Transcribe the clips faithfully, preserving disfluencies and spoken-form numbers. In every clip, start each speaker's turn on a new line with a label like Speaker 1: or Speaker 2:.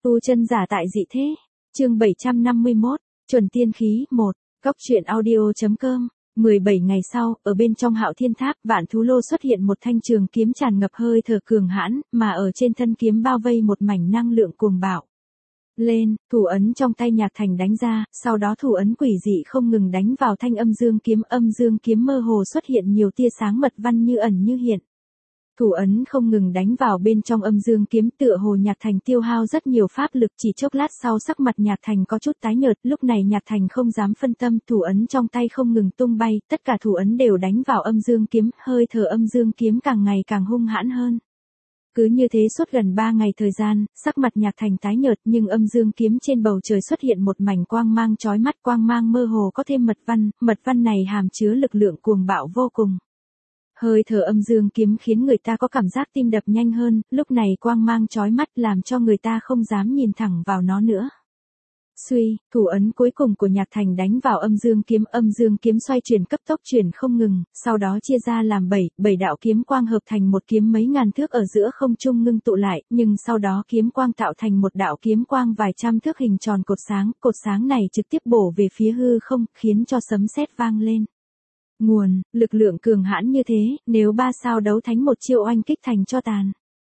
Speaker 1: Tu chân giả tại dị thế. Chương bảy trăm năm mươi mốt, chuẩn tiên khí một. Cốc truyện audio.com. mười bảy ngày sau, ở bên trong Hạo Thiên Tháp, Vạn Thú Lô xuất hiện một thanh trường kiếm tràn ngập hơi thở cường hãn, mà ở trên thân kiếm bao vây một mảnh năng lượng cuồng bạo. Lên, thủ ấn trong tay Nhạc Thành đánh ra, sau đó thủ ấn quỷ dị không ngừng đánh vào thanh âm dương kiếm, âm dương kiếm mơ hồ xuất hiện nhiều tia sáng mật văn như ẩn như hiện. Thủ ấn không ngừng đánh vào bên trong âm dương kiếm, tựa hồ Nhạc Thành tiêu hao rất nhiều pháp lực, chỉ chốc lát sau sắc mặt Nhạc Thành có chút tái nhợt, lúc này Nhạc Thành không dám phân tâm, thủ ấn trong tay không ngừng tung bay, tất cả thủ ấn đều đánh vào âm dương kiếm, hơi thở âm dương kiếm càng ngày càng hung hãn hơn. Cứ như thế suốt gần ba ngày thời gian, sắc mặt Nhạc Thành tái nhợt, nhưng âm dương kiếm trên bầu trời xuất hiện một mảnh quang mang chói mắt, quang mang mơ hồ có thêm mật văn, mật văn này hàm chứa lực lượng cuồng bạo vô cùng. Hơi thở âm dương kiếm khiến người ta có cảm giác tim đập nhanh hơn, lúc này quang mang chói mắt làm cho người ta không dám nhìn thẳng vào nó nữa. Suy, thủ ấn cuối cùng của Nhạc Thành đánh vào âm dương kiếm, âm dương kiếm xoay chuyển cấp tốc chuyển không ngừng, sau đó chia ra làm bảy, bảy đạo kiếm quang hợp thành một kiếm mấy ngàn thước ở giữa không trung ngưng tụ lại, nhưng sau đó kiếm quang tạo thành một đạo kiếm quang vài trăm thước hình tròn cột sáng, cột sáng này trực tiếp bổ về phía hư không, khiến cho sấm sét vang lên. Nguồn, lực lượng cường hãn như thế, nếu ba sao đấu thánh một chiêu oanh kích thành cho tàn.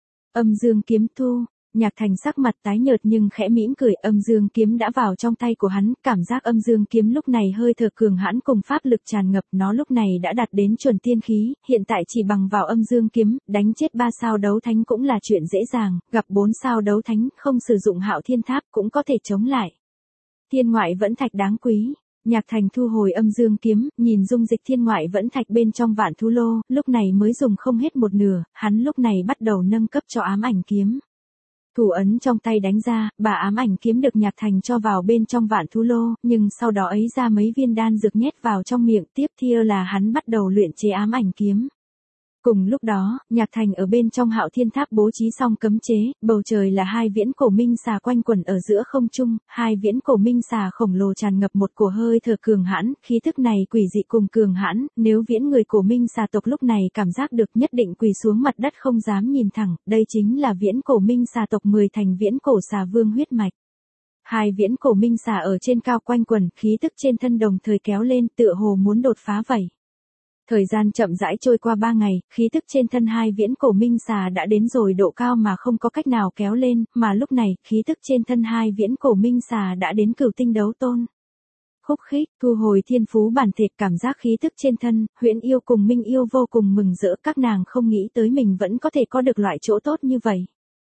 Speaker 1: Âm dương kiếm thu, Nhạc Thành sắc mặt tái nhợt nhưng khẽ mỉm cười, âm dương kiếm đã vào trong tay của hắn, cảm giác âm dương kiếm lúc này hơi thở cường hãn cùng pháp lực tràn ngập, nó lúc này đã đạt đến chuẩn tiên khí, hiện tại chỉ bằng vào âm dương kiếm, đánh chết ba sao đấu thánh cũng là chuyện dễ dàng, gặp bốn sao đấu thánh, không sử dụng Hạo Thiên Tháp cũng có thể chống lại. Thiên ngoại vẫn thạch đáng quý. Nhạc Thành thu hồi âm dương kiếm, nhìn dung dịch thiên ngoại vẫn thạch bên trong Vạn Thú Lô, lúc này mới dùng không hết một nửa, hắn lúc này bắt đầu nâng cấp cho ám ảnh kiếm. Thủ ấn trong tay đánh ra, bà ám ảnh kiếm được Nhạc Thành cho vào bên trong Vạn Thú Lô, nhưng sau đó ấy ra mấy viên đan dược nhét vào trong miệng, tiếp theo là hắn bắt đầu luyện chế ám ảnh kiếm. Cùng lúc đó, Nhạc Thành ở bên trong Hạo Thiên Tháp bố trí xong cấm chế, bầu trời là hai viễn cổ minh xà quanh quẩn ở giữa không trung, hai viễn cổ minh xà khổng lồ tràn ngập một cổ hơi thở cường hãn, khí thức này quỷ dị cùng cường hãn, nếu viễn người cổ minh xà tộc lúc này cảm giác được nhất định quỳ xuống mặt đất không dám nhìn thẳng, đây chính là viễn cổ minh xà tộc mười thành viễn cổ xà vương huyết mạch. Hai viễn cổ minh xà ở trên cao quanh quẩn, khí tức trên thân đồng thời kéo lên, tựa hồ muốn đột phá vậy. Thời gian chậm rãi trôi qua ba ngày, khí tức trên thân hai viễn cổ minh xà đã đến rồi độ cao mà không có cách nào kéo lên, mà lúc này, khí tức trên thân hai viễn cổ minh xà đã đến cửu tinh đấu tôn. Khúc khích, thu hồi thiên phú bản thể, cảm giác khí tức trên thân, Huyễn Yêu cùng Minh Yêu vô cùng mừng rỡ, các nàng không nghĩ tới mình vẫn có thể có được loại chỗ tốt như vậy.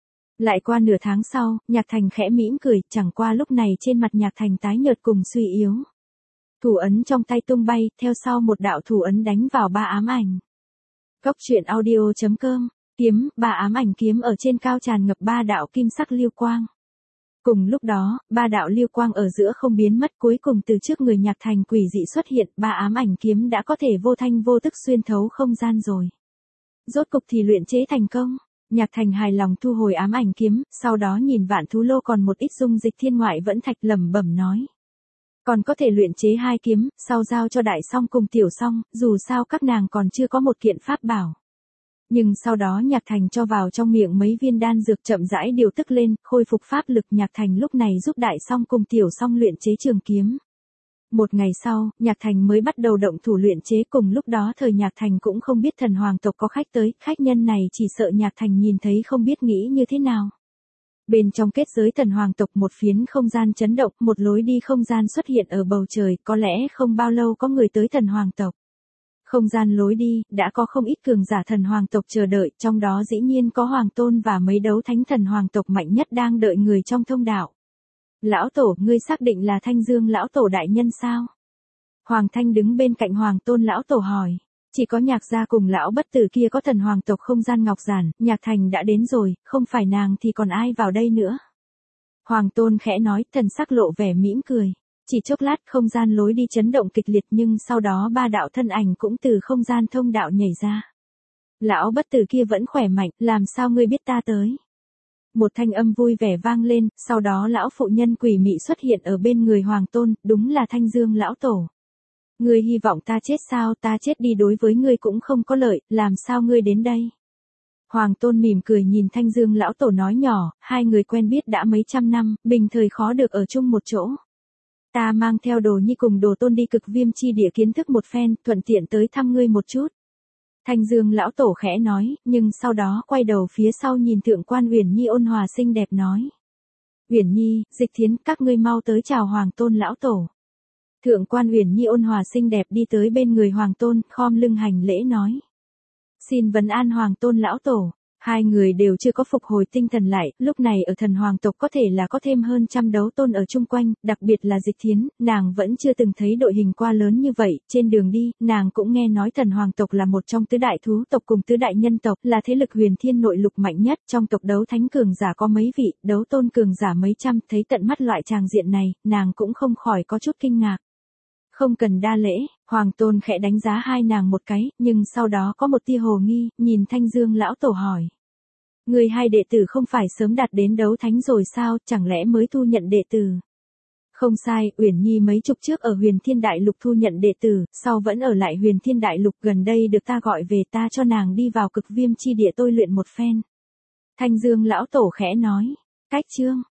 Speaker 1: Lại qua nửa tháng sau, Nhạc Thành khẽ mỉm cười, chẳng qua lúc này trên mặt Nhạc Thành tái nhợt cùng suy yếu. Thủ ấn trong tay tung bay, theo sau một đạo thủ ấn đánh vào ba ám ảnh. Cốc truyện audio.com, kiếm, ba ám ảnh kiếm ở trên cao tràn ngập ba đạo kim sắc lưu quang. Cùng lúc đó, ba đạo lưu quang ở giữa không biến mất, cuối cùng từ trước người Nhạc Thành quỷ dị xuất hiện, ba ám ảnh kiếm đã có thể vô thanh vô tức xuyên thấu không gian rồi. Rốt cục thì luyện chế thành công. Nhạc Thành hài lòng thu hồi ám ảnh kiếm, sau đó nhìn Vạn Thú Lô còn một ít dung dịch thiên ngoại vẫn thạch, lẩm bẩm nói. Còn có thể luyện chế hai kiếm, sau giao cho Đại Song cùng Tiểu Song, dù sao các nàng còn chưa có một kiện pháp bảo. Nhưng sau đó Nhạc Thành cho vào trong miệng mấy viên đan dược chậm rãi điều tức lên, khôi phục pháp lực. Nhạc Thành lúc này giúp Đại Song cùng Tiểu Song luyện chế trường kiếm. Một ngày sau, Nhạc Thành mới bắt đầu động thủ luyện chế, cùng lúc đó thời Nhạc Thành cũng không biết thần hoàng tộc có khách tới, khách nhân này chỉ sợ Nhạc Thành nhìn thấy không biết nghĩ như thế nào. Bên trong kết giới thần hoàng tộc một phiến không gian chấn động, một lối đi không gian xuất hiện ở bầu trời, có lẽ không bao lâu có người tới thần hoàng tộc. Không gian lối đi, đã có không ít cường giả thần hoàng tộc chờ đợi, trong đó dĩ nhiên có hoàng tôn và mấy đấu thánh thần hoàng tộc mạnh nhất đang đợi người trong thông đạo. Lão tổ, ngươi xác định là Thanh Dương lão tổ đại nhân sao? Hoàng Thanh đứng bên cạnh hoàng tôn lão tổ hỏi. Chỉ có Nhạc gia cùng lão bất tử kia có thần hoàng tộc không gian ngọc giản, Nhạc Thành đã đến rồi, không phải nàng thì còn ai vào đây nữa. Hoàng tôn khẽ nói, thần sắc lộ vẻ mỉm cười. Chỉ chốc lát không gian lối đi chấn động kịch liệt, nhưng sau đó ba đạo thân ảnh cũng từ không gian thông đạo nhảy ra. Lão bất tử kia vẫn khỏe mạnh, làm sao ngươi biết ta tới? Một thanh âm vui vẻ vang lên, sau đó lão phụ nhân quỷ mị xuất hiện ở bên người hoàng tôn, đúng là Thanh Dương lão tổ. Ngươi hy vọng ta chết sao? Ta chết đi đối với ngươi cũng không có lợi, làm sao ngươi đến đây? Hoàng Tôn mỉm cười nhìn Thanh Dương lão tổ nói nhỏ, hai người quen biết đã mấy trăm năm, bình thời khó được ở chung một chỗ. Ta mang theo Đồ Nhi cùng Đồ Tôn đi Cực Viêm chi địa kiến thức một phen, thuận tiện tới thăm ngươi một chút. Thanh Dương lão tổ khẽ nói, nhưng sau đó quay đầu phía sau nhìn Thượng quan Uyển Nhi ôn hòa xinh đẹp nói. Uyển Nhi, Dịch Thiến, các ngươi mau tới chào Hoàng Tôn lão tổ. Thượng quan Uyển Nhi ôn hòa xinh đẹp đi tới bên người Hoàng Tôn, khom lưng hành lễ nói. Xin vấn an Hoàng Tôn lão tổ. Hai người đều chưa có phục hồi tinh thần lại, lúc này ở thần hoàng tộc có thể là có thêm hơn trăm đấu tôn ở chung quanh, đặc biệt là Dịch Thiến, nàng vẫn chưa từng thấy đội hình qua lớn như vậy, trên đường đi, nàng cũng nghe nói thần hoàng tộc là một trong tứ đại thú tộc cùng tứ đại nhân tộc, là thế lực huyền thiên nội lục mạnh nhất, trong tộc đấu thánh cường giả có mấy vị, đấu tôn cường giả mấy trăm, thấy tận mắt loại tràng diện này, nàng cũng không khỏi có chút kinh ngạc. Không cần đa lễ, Hoàng Tôn khẽ đánh giá hai nàng một cái, nhưng sau đó có một tia hồ nghi, nhìn Thanh Dương lão tổ hỏi. Người hai đệ tử không phải sớm đạt đến đấu thánh rồi sao, chẳng lẽ mới thu nhận đệ tử? Không sai, Uyển Nhi mấy chục trước ở Huyền Thiên Đại Lục thu nhận đệ tử, sau vẫn ở lại Huyền Thiên Đại Lục, gần đây được ta gọi về, ta cho nàng đi vào Cực Viêm chi địa tôi luyện một phen. Thanh Dương lão tổ khẽ nói. Cách chương